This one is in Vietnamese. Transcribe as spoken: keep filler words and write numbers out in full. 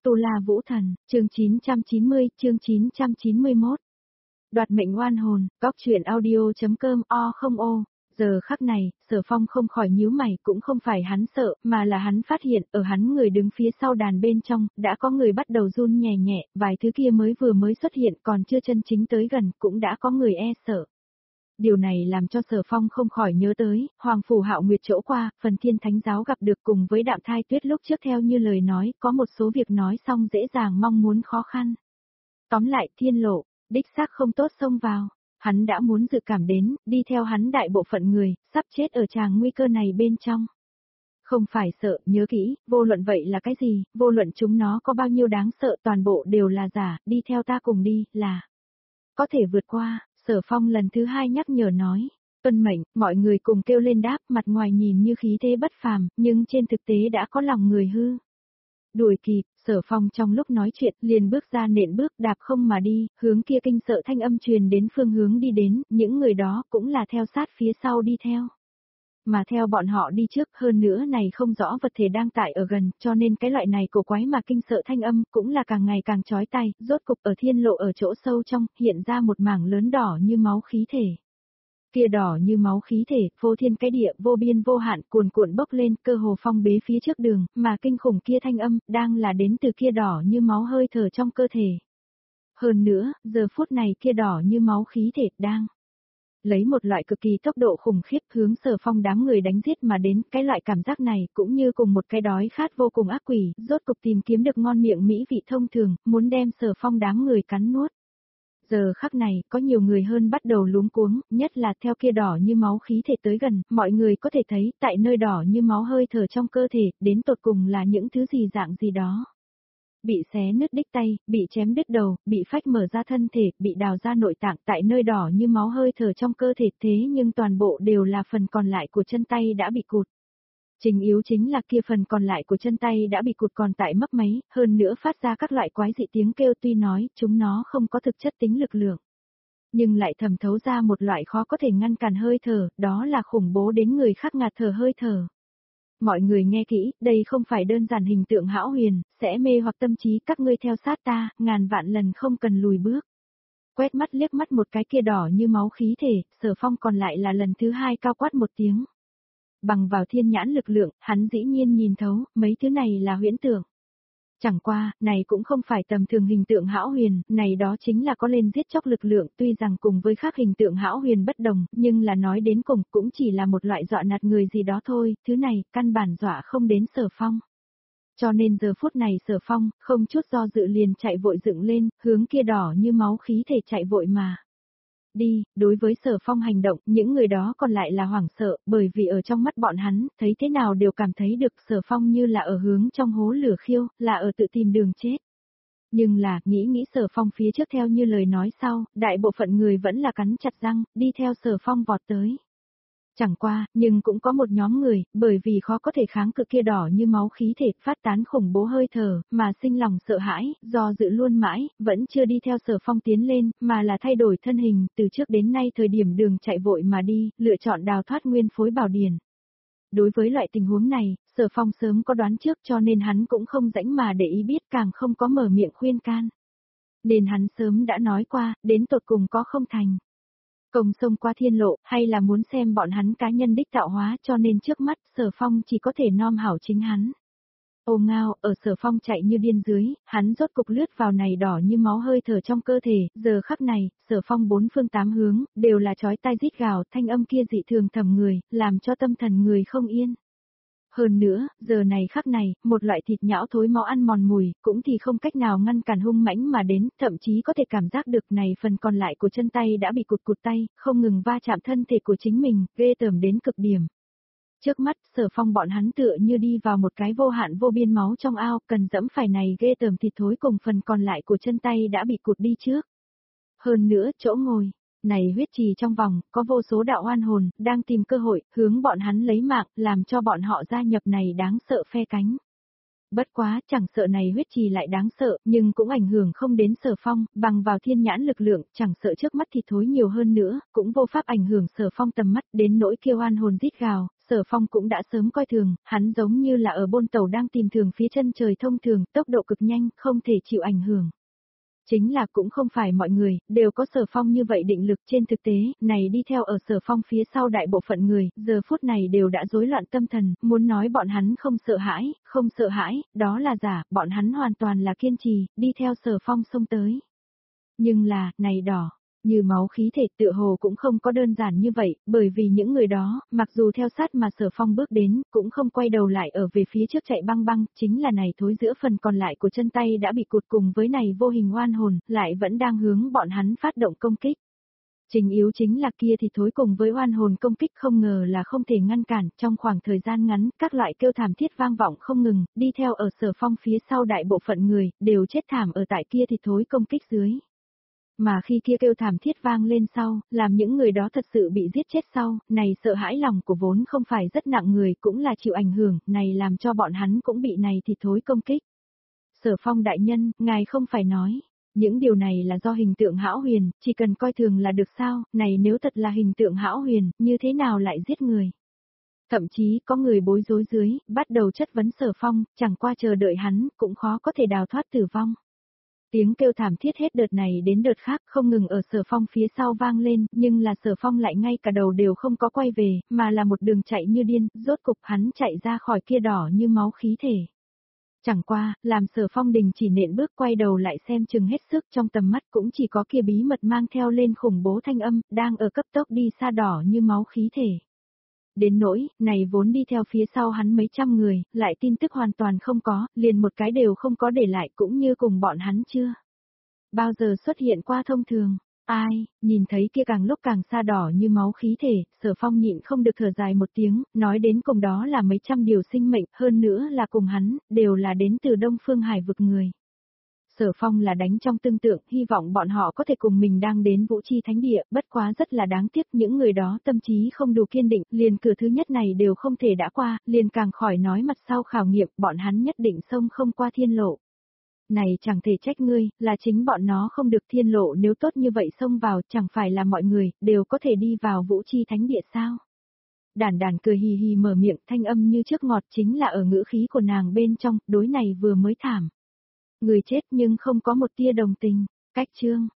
Tu La Vũ Thần, chương chín trăm chín mươi, chương chín trăm chín mươi mốt. Đoạt mệnh oan hồn, góc truyện audio.com o không ô. Giờ khắc này, Sở Phong không khỏi nhíu mày, cũng không phải hắn sợ, mà là hắn phát hiện, ở hắn người đứng phía sau đàn bên trong, đã có người bắt đầu run nhẹ nhẹ, vài thứ kia mới vừa mới xuất hiện còn chưa chân chính tới gần, cũng đã có người e sợ. Điều này làm cho Sở Phong không khỏi nhớ tới, Hoàng Phủ Hạo Nguyệt chỗ qua, phần Thiên Thánh Giáo gặp được cùng với Đạm Thai Tuyết lúc trước theo như lời nói, có một số việc nói xong dễ dàng mong muốn khó khăn. Tóm lại, thiên lộ, đích xác không tốt xông vào, hắn đã muốn dự cảm đến, đi theo hắn đại bộ phận người, sắp chết ở tràng nguy cơ này bên trong. Không phải sợ, nhớ kỹ, vô luận vậy là cái gì, vô luận chúng nó có bao nhiêu đáng sợ toàn bộ đều là giả, đi theo ta cùng đi, là có thể vượt qua. Sở Phong lần thứ hai nhắc nhở nói, tuân mệnh, mọi người cùng kêu lên đáp, mặt ngoài nhìn như khí thế bất phàm, nhưng trên thực tế đã có lòng người hư. Đuổi kịp, Sở Phong trong lúc nói chuyện, liền bước ra nện bước đạp không mà đi, hướng kia kinh sợ thanh âm truyền đến phương hướng đi đến, những người đó cũng là theo sát phía sau đi theo. Mà theo bọn họ đi trước, hơn nữa này không rõ vật thể đang tại ở gần, cho nên cái loại này cổ quái mà kinh sợ thanh âm cũng là càng ngày càng chói tai, rốt cục ở thiên lộ ở chỗ sâu trong, hiện ra một mảng lớn đỏ như máu khí thể. Kia đỏ như máu khí thể, vô thiên cái địa, vô biên vô hạn, cuồn cuộn bốc lên, cơ hồ phong bế phía trước đường, mà kinh khủng kia thanh âm, đang là đến từ kia đỏ như máu hơi thở trong cơ thể. Hơn nữa, giờ phút này kia đỏ như máu khí thể, đang lấy một loại cực kỳ tốc độ khủng khiếp hướng Sở Phong đám người đánh giết mà đến, cái loại cảm giác này cũng như cùng một cái đói khát vô cùng ác quỷ, rốt cục tìm kiếm được ngon miệng mỹ vị thông thường, muốn đem Sở Phong đám người cắn nuốt. Giờ khắc này, có nhiều người hơn bắt đầu luống cuống, nhất là theo kia đỏ như máu khí thể tới gần, mọi người có thể thấy, tại nơi đỏ như máu hơi thở trong cơ thể, đến tột cùng là những thứ gì dạng gì đó. Bị xé nứt đích tay, bị chém đứt đầu, bị phách mở ra thân thể, bị đào ra nội tạng tại nơi đỏ như máu hơi thở trong cơ thể, thế nhưng toàn bộ đều là phần còn lại của chân tay đã bị cụt. Chính yếu chính là kia phần còn lại của chân tay đã bị cụt còn tại mấp máy, hơn nữa phát ra các loại quái dị tiếng kêu, tuy nói chúng nó không có thực chất tính lực lượng, nhưng lại thẩm thấu ra một loại khó có thể ngăn cản hơi thở, đó là khủng bố đến người khác ngạt thở hơi thở. Mọi người nghe kỹ, đây không phải đơn giản hình tượng hão huyền, sẽ mê hoặc tâm trí các ngươi theo sát ta, ngàn vạn lần không cần lùi bước. Quét mắt liếc mắt một cái kia đỏ như máu khí thể, Sở Phong còn lại là lần thứ hai cao quát một tiếng. Bằng vào thiên nhãn lực lượng, hắn dĩ nhiên nhìn thấu, mấy thứ này là huyễn tưởng. Chẳng qua, này cũng không phải tầm thường hình tượng hão huyền, này đó chính là có lên giết chóc lực lượng, tuy rằng cùng với khác hình tượng hão huyền bất đồng, nhưng là nói đến cùng cũng chỉ là một loại dọa nạt người gì đó thôi, thứ này, căn bản dọa không đến Sở Phong. Cho nên giờ phút này Sở Phong, không chút do dự liền chạy vội dựng lên, hướng kia đỏ như máu khí thể chạy vội mà. Đi, đối với Sở Phong hành động, những người đó còn lại là hoảng sợ, bởi vì ở trong mắt bọn hắn, thấy thế nào đều cảm thấy được Sở Phong như là ở hướng trong hố lửa khiêu, là ở tự tìm đường chết. Nhưng là, nghĩ nghĩ Sở Phong phía trước theo như lời nói sau, đại bộ phận người vẫn là cắn chặt răng, đi theo Sở Phong vọt tới. Chẳng qua, nhưng cũng có một nhóm người, bởi vì khó có thể kháng cự kia đỏ như máu khí thể phát tán khủng bố hơi thở, mà sinh lòng sợ hãi, do dự luôn mãi, vẫn chưa đi theo Sở Phong tiến lên, mà là thay đổi thân hình, từ trước đến nay thời điểm đường chạy vội mà đi, lựa chọn đào thoát nguyên phối bảo điển. Đối với loại tình huống này, Sở Phong sớm có đoán trước cho nên hắn cũng không rãnh mà để ý biết, càng không có mở miệng khuyên can. Nên hắn sớm đã nói qua, đến tột cùng có không thành. Công xông qua thiên lộ, hay là muốn xem bọn hắn cá nhân đích tạo hóa, cho nên trước mắt, Sở Phong chỉ có thể nom hảo chính hắn. Ô ngao, ở Sở Phong chạy như điên dưới, hắn rốt cục lướt vào này đỏ như máu hơi thở trong cơ thể, giờ khắc này, Sở Phong bốn phương tám hướng, đều là chói tai rít gào, thanh âm kia dị thường thầm người, làm cho tâm thần người không yên. Hơn nữa, giờ này khắc này, một loại thịt nhão thối máu ăn mòn mùi, cũng thì không cách nào ngăn cản hung mãnh mà đến, thậm chí có thể cảm giác được này phần còn lại của chân tay đã bị cụt cụt tay, không ngừng va chạm thân thể của chính mình, ghê tởm đến cực điểm. Trước mắt, Sở Phong bọn hắn tựa như đi vào một cái vô hạn vô biên máu trong ao, cần dẫm phải này ghê tởm thịt thối cùng phần còn lại của chân tay đã bị cụt đi trước. Hơn nữa, chỗ ngồi này huyết trì trong vòng, có vô số đạo oan hồn, đang tìm cơ hội, hướng bọn hắn lấy mạng, làm cho bọn họ gia nhập này đáng sợ phe cánh. Bất quá, chẳng sợ này huyết trì lại đáng sợ, nhưng cũng ảnh hưởng không đến Sở Phong, bằng vào thiên nhãn lực lượng, chẳng sợ trước mắt thì thối nhiều hơn nữa, cũng vô pháp ảnh hưởng Sở Phong tầm mắt, đến nỗi kêu oan hồn rít gào, Sở Phong cũng đã sớm coi thường, hắn giống như là ở bôn tàu đang tìm thường phía chân trời thông thường, tốc độ cực nhanh, không thể chịu ảnh hưởng. Chính là cũng không phải mọi người, đều có Sở Phong như vậy định lực trên thực tế, này đi theo ở Sở Phong phía sau đại bộ phận người, giờ phút này đều đã rối loạn tâm thần, muốn nói bọn hắn không sợ hãi, không sợ hãi, đó là giả, bọn hắn hoàn toàn là kiên trì, đi theo Sở Phong xông tới. Nhưng là, này đỏ, như máu khí thể tựa hồ cũng không có đơn giản như vậy, bởi vì những người đó, mặc dù theo sát mà Sở Phong bước đến, cũng không quay đầu lại ở về phía trước chạy băng băng, chính là này thối giữa phần còn lại của chân tay đã bị cụt cùng với này vô hình oan hồn, lại vẫn đang hướng bọn hắn phát động công kích. Chính yếu chính là kia thì thối cùng với oan hồn công kích không ngờ là không thể ngăn cản, trong khoảng thời gian ngắn, các loại kêu thảm thiết vang vọng không ngừng, đi theo ở Sở Phong phía sau đại bộ phận người, đều chết thảm ở tại kia thì thối công kích dưới. Mà khi kia kêu thảm thiết vang lên sau, làm những người đó thật sự bị giết chết sau, này sợ hãi lòng của vốn không phải rất nặng người cũng là chịu ảnh hưởng, này làm cho bọn hắn cũng bị này thì thối công kích. Sở Phong đại nhân, ngài không phải nói, những điều này là do hình tượng hão huyền, chỉ cần coi thường là được sao, này nếu thật là hình tượng hão huyền, như thế nào lại giết người. Thậm chí có người bối rối dưới, bắt đầu chất vấn Sở Phong, chẳng qua chờ đợi hắn, cũng khó có thể đào thoát tử vong. Tiếng kêu thảm thiết hết đợt này đến đợt khác không ngừng ở Sở Phong phía sau vang lên, nhưng là Sở Phong lại ngay cả đầu đều không có quay về, mà là một đường chạy như điên, rốt cục hắn chạy ra khỏi kia đỏ như máu khí thể. Chẳng qua, làm Sở Phong đình chỉ nện bước quay đầu lại xem chừng hết sức trong tầm mắt cũng chỉ có kia bí mật mang theo lên khủng bố thanh âm, đang ở cấp tốc đi xa đỏ như máu khí thể. Đến nỗi, này vốn đi theo phía sau hắn mấy trăm người, lại tin tức hoàn toàn không có, liền một cái đều không có để lại cũng như cùng bọn hắn chưa bao giờ xuất hiện qua thông thường. Ai, nhìn thấy kia càng lúc càng xa đỏ như máu khí thể, Sở Phong nhịn không được thở dài một tiếng, nói đến cùng đó là mấy trăm điều sinh mệnh, hơn nữa là cùng hắn, đều là đến từ Đông Phương Hải vực người. Sở Phong là đánh trong tương tượng, hy vọng bọn họ có thể cùng mình đang đến Vũ Chi Thánh Địa, bất quá rất là đáng tiếc những người đó tâm trí không đủ kiên định, liền cửa thứ nhất này đều không thể đã qua, liền càng khỏi nói mặt sau khảo nghiệm, bọn hắn nhất định xông không qua thiên lộ. Này chẳng thể trách ngươi, là chính bọn nó không được thiên lộ nếu tốt như vậy xông vào, chẳng phải là mọi người, đều có thể đi vào Vũ Chi Thánh Địa sao? Đản đản cười hì hì mở miệng, thanh âm như trước ngọt chính là ở ngữ khí của nàng bên trong, đối này vừa mới thảm. Người chết nhưng không có một tia đồng tình, cách chương.